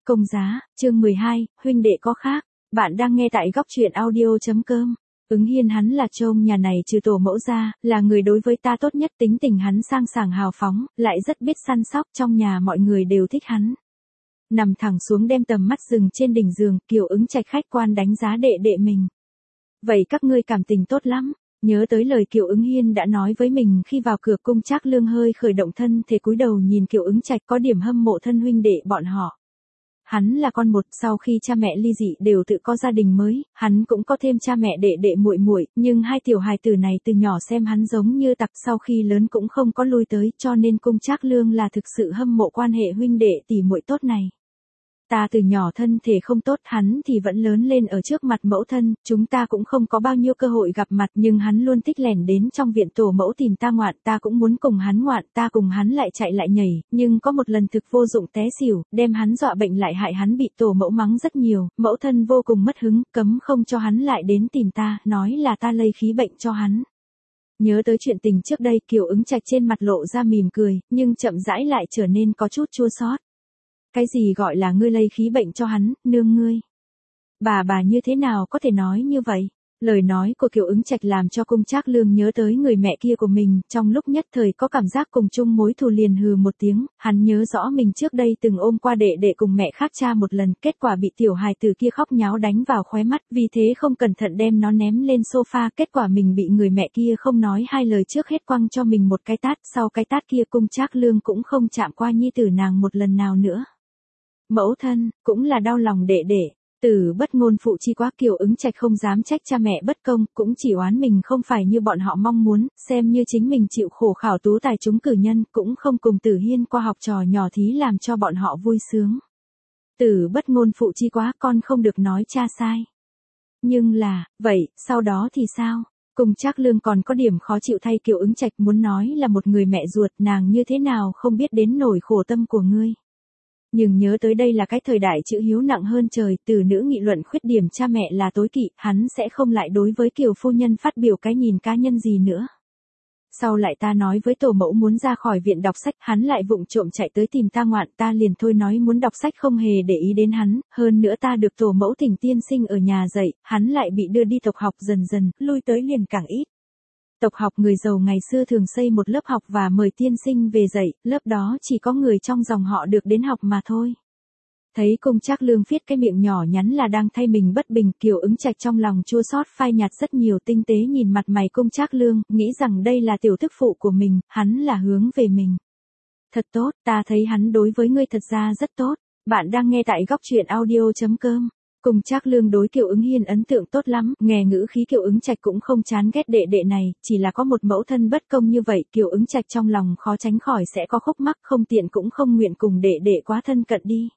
Công giá, chương 12, huynh đệ có khác. Bạn đang nghe tại góc truyện audio.com. Ứng Hiên hắn là trông nhà này trừ tổ mẫu ra, là người đối với ta tốt nhất, tính tình hắn sang sảng hào phóng, lại rất biết săn sóc, trong nhà mọi người đều thích hắn. Nằm thẳng xuống đem tầm mắt dừng trên đỉnh giường, Kiều Ứng Trạch khách quan đánh giá đệ đệ mình. Vậy các ngươi cảm tình tốt lắm. Nhớ tới lời Kiều Ứng Hiên đã nói với mình khi vào cửa, Cung Trác Lương hơi khởi động thân thể cúi đầu nhìn Kiều Ứng Trạch, có điểm hâm mộ thân huynh đệ bọn họ. Hắn là con một, sau khi cha mẹ ly dị đều tự có gia đình mới, hắn cũng có thêm cha mẹ đệ đệ muội muội, nhưng hai tiểu hài tử này từ nhỏ xem hắn giống như tặc, sau khi lớn cũng không có lui tới, cho nên Cung Trác Lương là thực sự hâm mộ quan hệ huynh đệ tỷ muội tốt này. Ta từ nhỏ thân thể không tốt, hắn thì vẫn lớn lên ở trước mặt mẫu thân, chúng ta cũng không có bao nhiêu cơ hội gặp mặt, nhưng hắn luôn thích lẻn đến trong viện tổ mẫu tìm ta ngoạn, ta cũng muốn cùng hắn ngoạn, ta cùng hắn lại chạy lại nhảy, nhưng có một lần thực vô dụng té xỉu, đem hắn dọa bệnh lại hại hắn bị tổ mẫu mắng rất nhiều, mẫu thân vô cùng mất hứng, cấm không cho hắn lại đến tìm ta, nói là ta lây khí bệnh cho hắn. Nhớ tới chuyện tình trước đây, Kiều Ứng Trạch trên mặt lộ ra mỉm cười, nhưng chậm rãi lại trở nên có chút chua xót. Cái gì gọi là ngươi lây khí bệnh cho hắn, nương ngươi? Bà như thế nào có thể nói như vậy? Lời nói của Kiều Ứng Trạch làm cho Cung Trác Lương nhớ tới người mẹ kia của mình, trong lúc nhất thời có cảm giác cùng chung mối thù, liền hừ một tiếng, hắn nhớ rõ mình trước đây từng ôm qua đệ đệ cùng mẹ khác cha một lần, kết quả bị tiểu hài tử kia khóc nháo đánh vào khóe mắt, vì thế không cẩn thận đem nó ném lên sofa, kết quả mình bị người mẹ kia không nói hai lời trước hết quăng cho mình một cái tát, sau cái tát kia Cung Trác Lương cũng không chạm qua nhi tử nàng một lần nào nữa. Mẫu thân, cũng là đau lòng đệ đệ. Tử bất ngôn phụ chi quá, Kiều Ứng Trạch không dám trách cha mẹ bất công, cũng chỉ oán mình không phải như bọn họ mong muốn, xem như chính mình chịu khổ khảo tú tài trúng cử nhân, cũng không cùng Tử Hiên qua học trò nhỏ thí làm cho bọn họ vui sướng. Tử bất ngôn phụ chi quá, con không được nói cha sai. Nhưng là, vậy, sau đó thì sao? Cung Trác Lương còn có điểm khó chịu thay Kiều Ứng Trạch, muốn nói là một người mẹ ruột, nàng như thế nào không biết đến nỗi khổ tâm của ngươi. Nhưng nhớ tới đây là cái thời đại chữ hiếu nặng hơn trời, từ nữ nghị luận khuyết điểm cha mẹ là tối kỵ, hắn sẽ không lại đối với Kiều phu nhân phát biểu cái nhìn cá nhân gì nữa. Sau lại ta nói với tổ mẫu muốn ra khỏi viện đọc sách, hắn lại vụng trộm chạy tới tìm ta ngoạn, ta liền thôi nói muốn đọc sách, không hề để ý đến hắn, hơn nữa ta được tổ mẫu thỉnh tiên sinh ở nhà dạy, hắn lại bị đưa đi tộc học, dần dần, lui tới liền càng ít. Tộc học người giàu ngày xưa thường xây một lớp học và mời tiên sinh về dạy, lớp đó chỉ có người trong dòng họ được đến học mà thôi. Thấy Cung Trác Lương viết cái miệng nhỏ nhắn là đang thay mình bất bình, Kiều Ứng Trạch trong lòng chua xót phai nhạt rất nhiều, tinh tế nhìn mặt mày Cung Trác Lương, nghĩ rằng đây là tiểu thức phụ của mình, hắn là hướng về mình. Thật tốt, ta thấy hắn đối với ngươi thật ra rất tốt. Bạn đang nghe tại góc truyện audio.com. Cung Trác Lương đối Kiều Ứng Hiên ấn tượng tốt lắm, nghe ngữ khí Kiều Ứng Trạch cũng không chán ghét đệ đệ này, chỉ là có một mẫu thân bất công như vậy, Kiều Ứng Trạch trong lòng khó tránh khỏi sẽ có khúc mắc, không tiện cũng không nguyện cùng đệ đệ quá thân cận đi.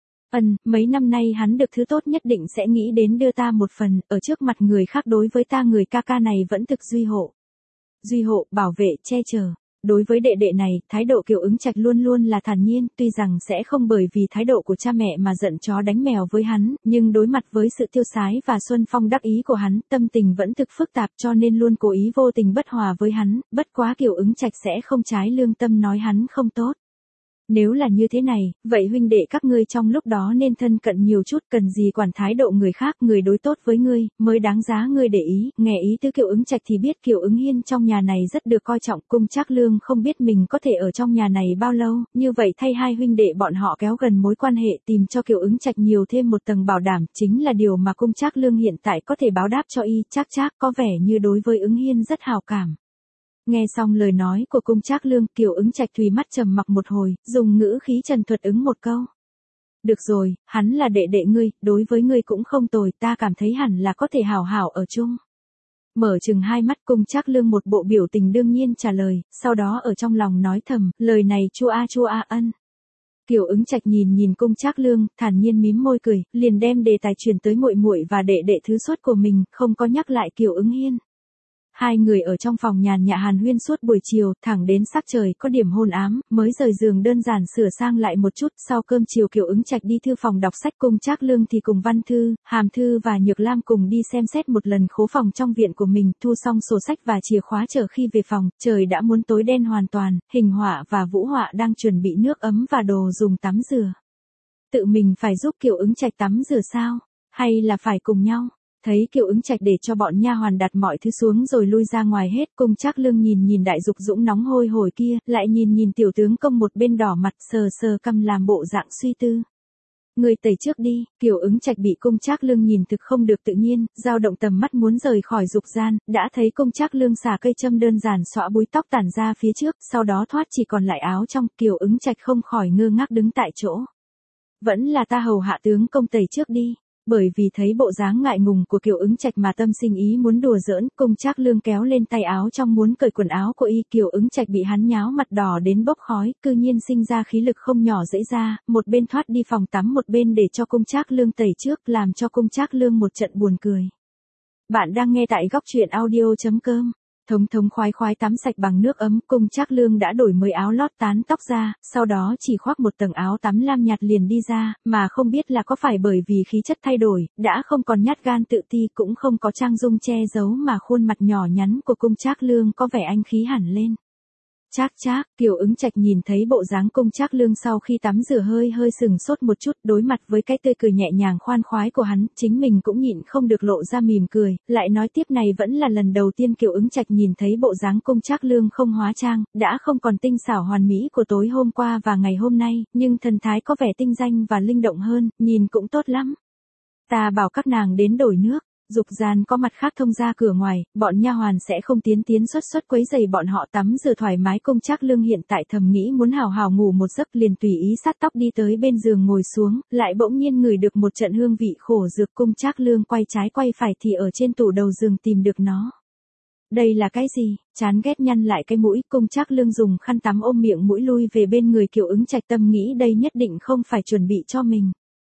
Mấy năm nay hắn được thứ tốt nhất định sẽ nghĩ đến đưa ta một phần, ở trước mặt người khác đối với ta người ca ca này vẫn thực duy hộ. Duy hộ, bảo vệ, che chở. Đối với đệ đệ này, thái độ Kiều Ứng Trạch luôn luôn là thản nhiên, tuy rằng sẽ không bởi vì thái độ của cha mẹ mà giận chó đánh mèo với hắn, nhưng đối mặt với sự tiêu sái và xuân phong đắc ý của hắn, tâm tình vẫn thực phức tạp, cho nên luôn cố ý vô tình bất hòa với hắn, bất quá Kiều Ứng Trạch sẽ không trái lương tâm nói hắn không tốt. Nếu là như thế này, vậy huynh đệ các ngươi trong lúc đó nên thân cận nhiều chút, cần gì quản thái độ người khác, người đối tốt với ngươi, mới đáng giá ngươi để ý. Nghe ý tứ Kiều Ứng Trạch thì biết Kiều Ứng Hiên trong nhà này rất được coi trọng, Cung Trác Lương không biết mình có thể ở trong nhà này bao lâu, như vậy thay hai huynh đệ bọn họ kéo gần mối quan hệ, tìm cho Kiều Ứng Trạch nhiều thêm một tầng bảo đảm, chính là điều mà Cung Trác Lương hiện tại có thể báo đáp cho y. Trác có vẻ như đối với Ứng Hiên rất hào cảm. Nghe xong lời nói của Cung Trác Lương, Kiều Ứng Trạch thùy mắt trầm mặc một hồi, dùng ngữ khí trần thuật ứng một câu. Được rồi, hắn là đệ đệ ngươi, đối với ngươi cũng không tồi, ta cảm thấy hẳn là có thể hảo hảo ở chung. Mở chừng hai mắt, Cung Trác Lương một bộ biểu tình đương nhiên trả lời, sau đó ở trong lòng nói thầm, lời này chua a ân. Kiều Ứng Trạch nhìn Cung Trác Lương, thản nhiên mím môi cười, liền đem đề tài chuyển tới muội muội và đệ đệ thứ xuất của mình, không có nhắc lại Kiều Ứng Hiên. Hai người ở trong phòng nhàn nhã hàn huyên suốt buổi chiều, thẳng đến sắc trời có điểm hôn ám, mới rời giường đơn giản sửa sang lại một chút, sau cơm chiều Kiều Ứng Trạch đi thư phòng đọc sách, Cung Trác Lương thì cùng Văn Thư, Hàm Thư và Nhược Lam cùng đi xem xét một lần khố phòng trong viện của mình, thu xong sổ sách và chìa khóa chờ khi về phòng, trời đã muốn tối đen hoàn toàn, Hình Họa và Vũ Họa đang chuẩn bị nước ấm và đồ dùng tắm rửa. tự mình phải giúp Kiều Ứng Trạch tắm rửa sao? Hay là phải cùng nhau? Thấy Kiều Ứng Trạch để cho bọn nha hoàn đặt mọi thứ xuống rồi lui ra ngoài hết, Cung Trác Lương nhìn nhìn Đại Dục Dũng nóng hôi hổi kia, lại nhìn nhìn tiểu tướng công một bên đỏ mặt sờ sờ cằm làm bộ dạng suy tư. Người tẩy trước đi, Kiều Ứng Trạch bị Cung Trác Lương nhìn thực không được tự nhiên, dao động tầm mắt muốn rời khỏi dục gian, đã thấy Cung Trác Lương xả cây châm đơn giản xõa búi tóc tản ra phía trước, sau đó thoát chỉ còn lại áo trong, Kiều Ứng Trạch không khỏi ngơ ngác đứng tại chỗ. Vẫn là ta hầu hạ tướng công tẩy trước đi. Bởi vì thấy bộ dáng ngại ngùng của Kiều Ứng Trạch mà tâm sinh ý muốn đùa giỡn, Cung Trác Lương kéo lên tay áo trong muốn cởi quần áo của y, Kiều Ứng Trạch bị hắn nháo mặt đỏ đến bốc khói, cư nhiên sinh ra khí lực không nhỏ dễ ra, một bên thoát đi phòng tắm một bên để cho Cung Trác Lương tẩy trước, làm cho Cung Trác Lương một trận buồn cười. Bạn đang nghe tại góc truyện audio.com. Thống khoái tắm sạch bằng nước ấm, Cung Trác Lương đã đổi mới áo lót tán tóc ra, sau đó chỉ khoác một tầng áo tắm lam nhạt liền đi ra, mà không biết là có phải bởi vì khí chất thay đổi, đã không còn nhát gan tự ti cũng không có trang dung che giấu mà khuôn mặt nhỏ nhắn của Cung Trác Lương có vẻ anh khí hẳn lên. Trác, Kiều Ứng Trạch nhìn thấy bộ dáng Cung Trác Lương sau khi tắm rửa hơi sừng sốt một chút, đối mặt với cái tươi cười nhẹ nhàng khoan khoái của hắn, chính mình cũng nhịn không được lộ ra mỉm cười, lại nói tiếp này vẫn là lần đầu tiên Kiều Ứng Trạch nhìn thấy bộ dáng Cung Trác Lương không hóa trang, đã không còn tinh xảo hoàn mỹ của tối hôm qua và ngày hôm nay, nhưng thần thái có vẻ tinh danh và linh động hơn, nhìn cũng tốt lắm. Ta bảo các nàng đến đổi nước. Dục gian có mặt khác thông ra cửa ngoài, bọn nha hoàn sẽ không tiến xuất quấy rầy bọn họ tắm rửa thoải mái. Cung Trác Lương hiện tại thầm nghĩ muốn hào hào ngủ một giấc liền tùy ý sát tóc đi tới bên giường ngồi xuống, lại bỗng nhiên ngửi được một trận hương vị khổ dược. Cung Trác Lương quay trái quay phải thì ở trên tủ đầu giường tìm được nó. Đây là cái gì? Chán ghét nhăn lại cái mũi, Cung Trác Lương dùng khăn tắm ôm miệng mũi lui về bên người Kiều Ứng Trạch, tâm nghĩ đây nhất định không phải chuẩn bị cho mình.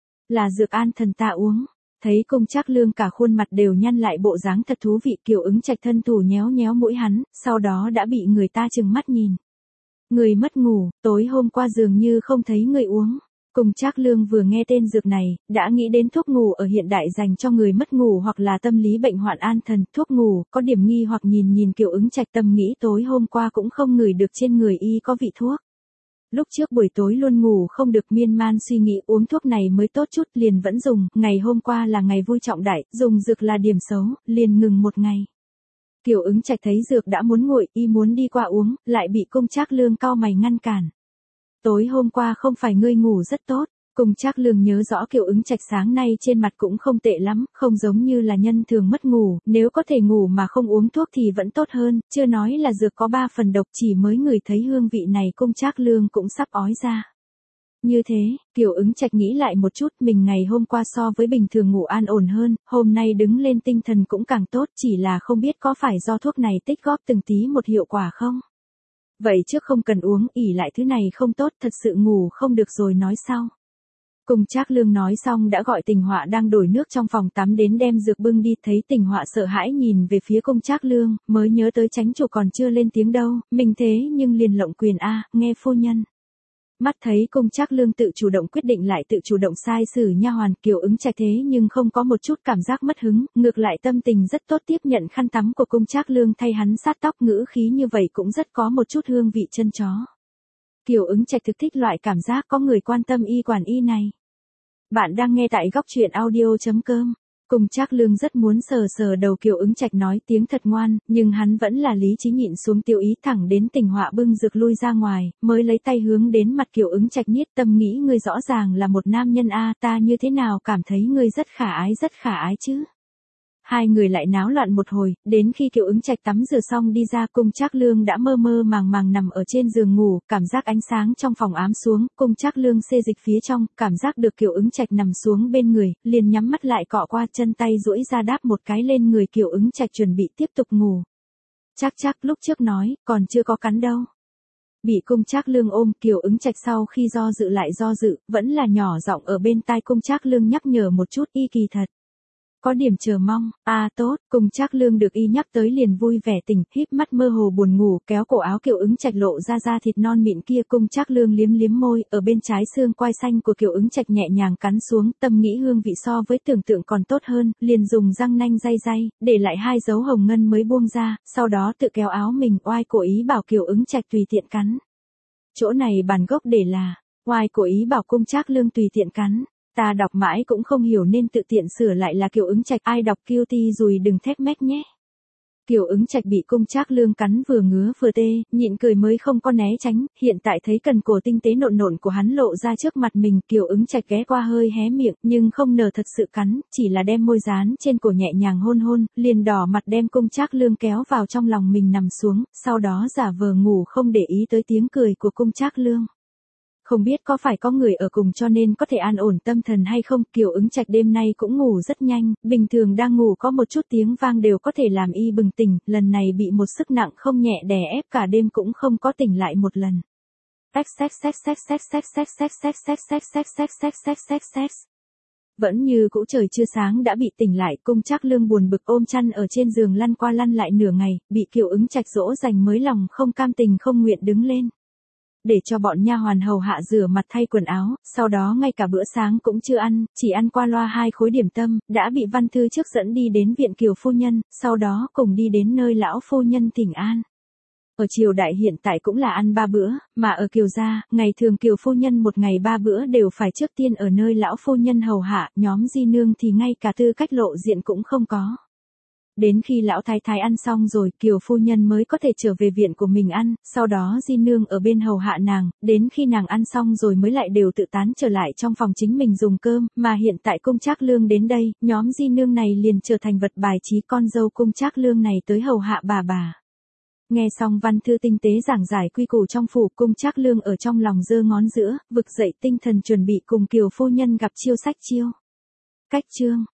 Là dược an thần ta uống. Thấy Cung Trác Lương cả khuôn mặt đều nhăn lại bộ dáng thật thú vị, Kiều Ứng Trạch thân thủ nhéo mũi hắn, sau đó đã bị người ta trừng mắt nhìn. Người mất ngủ, tối hôm qua dường như không thấy người uống. Cung Trác Lương vừa nghe tên dược này, đã nghĩ đến thuốc ngủ ở hiện đại dành cho người mất ngủ hoặc là tâm lý bệnh hoạn an thần, thuốc ngủ, có điểm nghi hoặc nhìn Kiều Ứng Trạch, tâm nghĩ tối hôm qua cũng không ngửi được trên người y có vị thuốc. Lúc trước buổi tối luôn ngủ không được, miên man suy nghĩ uống thuốc này mới tốt chút, liền vẫn dùng, ngày hôm qua là ngày vui trọng đại, dùng dược là điểm xấu, liền ngừng một ngày. Kiều Ứng Trạch thấy dược đã muốn nguội, y muốn đi qua uống, lại bị Cung Trác Lương cau mày ngăn cản. Tối hôm qua không phải ngươi ngủ rất tốt. Cung Trác Lương nhớ rõ Kiều Ứng Trạch sáng nay trên mặt cũng không tệ lắm, không giống như là nhân thường mất ngủ, nếu có thể ngủ mà không uống thuốc thì vẫn tốt hơn, chưa nói là dược có 3 phần độc, chỉ mới ngửi thấy hương vị này Cung Trác Lương cũng sắp ói ra. Như thế, Kiều Ứng Trạch nghĩ lại một chút, mình ngày hôm qua so với bình thường ngủ an ổn hơn, hôm nay đứng lên tinh thần cũng càng tốt, chỉ là không biết có phải do thuốc này tích góp từng tí một hiệu quả không? Vậy trước không cần uống, ỉ lại thứ này không tốt, thật sự ngủ không được rồi nói sau. Cung Trác Lương nói xong đã gọi Tình Họa đang đổi nước trong phòng tắm đến đem dược bưng đi, thấy Tình Họa sợ hãi nhìn về phía Cung Trác Lương, mới nhớ tới chánh chủ còn chưa lên tiếng đâu, mình thế nhưng liền lộng quyền a, nghe phu nhân. Mắt thấy Cung Trác Lương tự chủ động quyết định lại tự chủ động sai xử nha hoàn, Kiều Ứng Trạch thế nhưng không có một chút cảm giác mất hứng, ngược lại tâm tình rất tốt, tiếp nhận khăn tắm của Cung Trác Lương thay hắn sát tóc, ngữ khí như vậy cũng rất có một chút hương vị chân chó. Kiều Ứng Trạch thực thích loại cảm giác có người quan tâm y quản y này. Bạn đang nghe tại góc truyện audio.com. Cung Trác Lương rất muốn sờ đầu Kiều Ứng Trạch nói tiếng thật ngoan, nhưng hắn vẫn là lý trí nhịn xuống tiêu ý, thẳng đến Tình Họa bưng dược lui ra ngoài, mới lấy tay hướng đến mặt Kiều Ứng Trạch niết, tâm nghĩ ngươi rõ ràng là một nam nhân a, ta như thế nào cảm thấy ngươi rất khả ái chứ. Hai người lại náo loạn một hồi, đến khi Kiều Ứng Trạch tắm rửa xong đi ra, Cung Trác Lương đã mơ màng nằm ở trên giường ngủ, cảm giác ánh sáng trong phòng ám xuống, Cung Trác Lương xê dịch phía trong, cảm giác được Kiều Ứng Trạch nằm xuống bên người, liền nhắm mắt lại cọ qua, chân tay duỗi ra đáp một cái lên người Kiều Ứng Trạch chuẩn bị tiếp tục ngủ. Trác lúc trước nói, còn chưa có cắn đâu. Bị Cung Trác Lương ôm, Kiều Ứng Trạch sau khi do dự, vẫn là nhỏ giọng ở bên tai Cung Trác Lương nhắc nhở một chút, y kỳ thật có điểm chờ mong. Tốt, Cung Trác Lương được y nhắc tới liền vui vẻ tỉnh, híp mắt mơ hồ buồn ngủ, kéo cổ áo Kiều Ứng Trạch lộ ra da thịt non mịn kia, Cung Trác Lương liếm môi, ở bên trái xương quai xanh của Kiều Ứng Trạch nhẹ nhàng cắn xuống, tâm nghĩ hương vị so với tưởng tượng còn tốt hơn, liền dùng răng nanh day, để lại 2 dấu hồng ngân mới buông ra, sau đó tự kéo áo mình, oai cố ý bảo Kiều Ứng Trạch tùy tiện cắn. Chỗ này bản gốc để là Oai cố ý bảo Cung Trác Lương tùy tiện cắn. Ta đọc mãi cũng không hiểu nên tự tiện sửa lại là Kiều Ứng Trạch, ai đọc guilty rồi đừng thép mét nhé. Kiều Ứng Trạch bị Cung Trác Lương cắn vừa ngứa vừa tê, nhịn cười mới không có né tránh, hiện tại thấy cần cổ tinh tế nộn nộn của hắn lộ ra trước mặt mình, Kiều Ứng Trạch ghé qua hơi hé miệng, nhưng không ngờ thật sự cắn, chỉ là đem môi dán trên cổ nhẹ nhàng hôn hôn, liền đỏ mặt đem Cung Trác Lương kéo vào trong lòng mình nằm xuống, sau đó giả vờ ngủ không để ý tới tiếng cười của Cung Trác Lương. Không biết có phải có người ở cùng cho nên có thể an ổn tâm thần hay không, Kiều Ứng Trạch đêm nay cũng ngủ rất nhanh, bình thường đang ngủ có một chút tiếng vang đều có thể làm y bừng tỉnh, lần này bị một sức nặng không nhẹ đè ép cả đêm cũng không có tỉnh lại một lần. Vẫn như cũ trời chưa sáng đã bị tỉnh lại, Cung Trác Lương buồn bực ôm chăn ở trên giường lăn qua lăn lại nửa ngày, bị Kiều Ứng Trạch dỗ dành mới lòng không cam tình không nguyện đứng lên. Để cho bọn nha hoàn hầu hạ rửa mặt thay quần áo, sau đó ngay cả bữa sáng cũng chưa ăn, chỉ ăn qua loa 2 khối điểm tâm, đã bị Văn Thư trước dẫn đi đến viện Kiều phu nhân, sau đó cùng đi đến nơi lão phu nhân thỉnh an. Ở triều đại hiện tại cũng là ăn 3 bữa, mà ở Kiều gia, ngày thường Kiều phu nhân một ngày 3 bữa đều phải trước tiên ở nơi lão phu nhân hầu hạ, nhóm di nương thì ngay cả tư cách lộ diện cũng không có. Đến khi lão thái thái ăn xong rồi, Kiều phu nhân mới có thể trở về viện của mình ăn, sau đó di nương ở bên hầu hạ nàng, đến khi nàng ăn xong rồi mới lại đều tự tán trở lại trong phòng chính mình dùng cơm, mà hiện tại Cung Trác Lương đến đây, nhóm di nương này liền trở thành vật bài trí con dâu Cung Trác Lương này tới hầu hạ bà. Nghe xong Văn Thư tinh tế giảng giải quy củ trong phủ, Cung Trác Lương ở trong lòng giơ ngón giữa, vực dậy tinh thần chuẩn bị cùng Kiều phu nhân gặp chiêu sách chiêu. Cách chương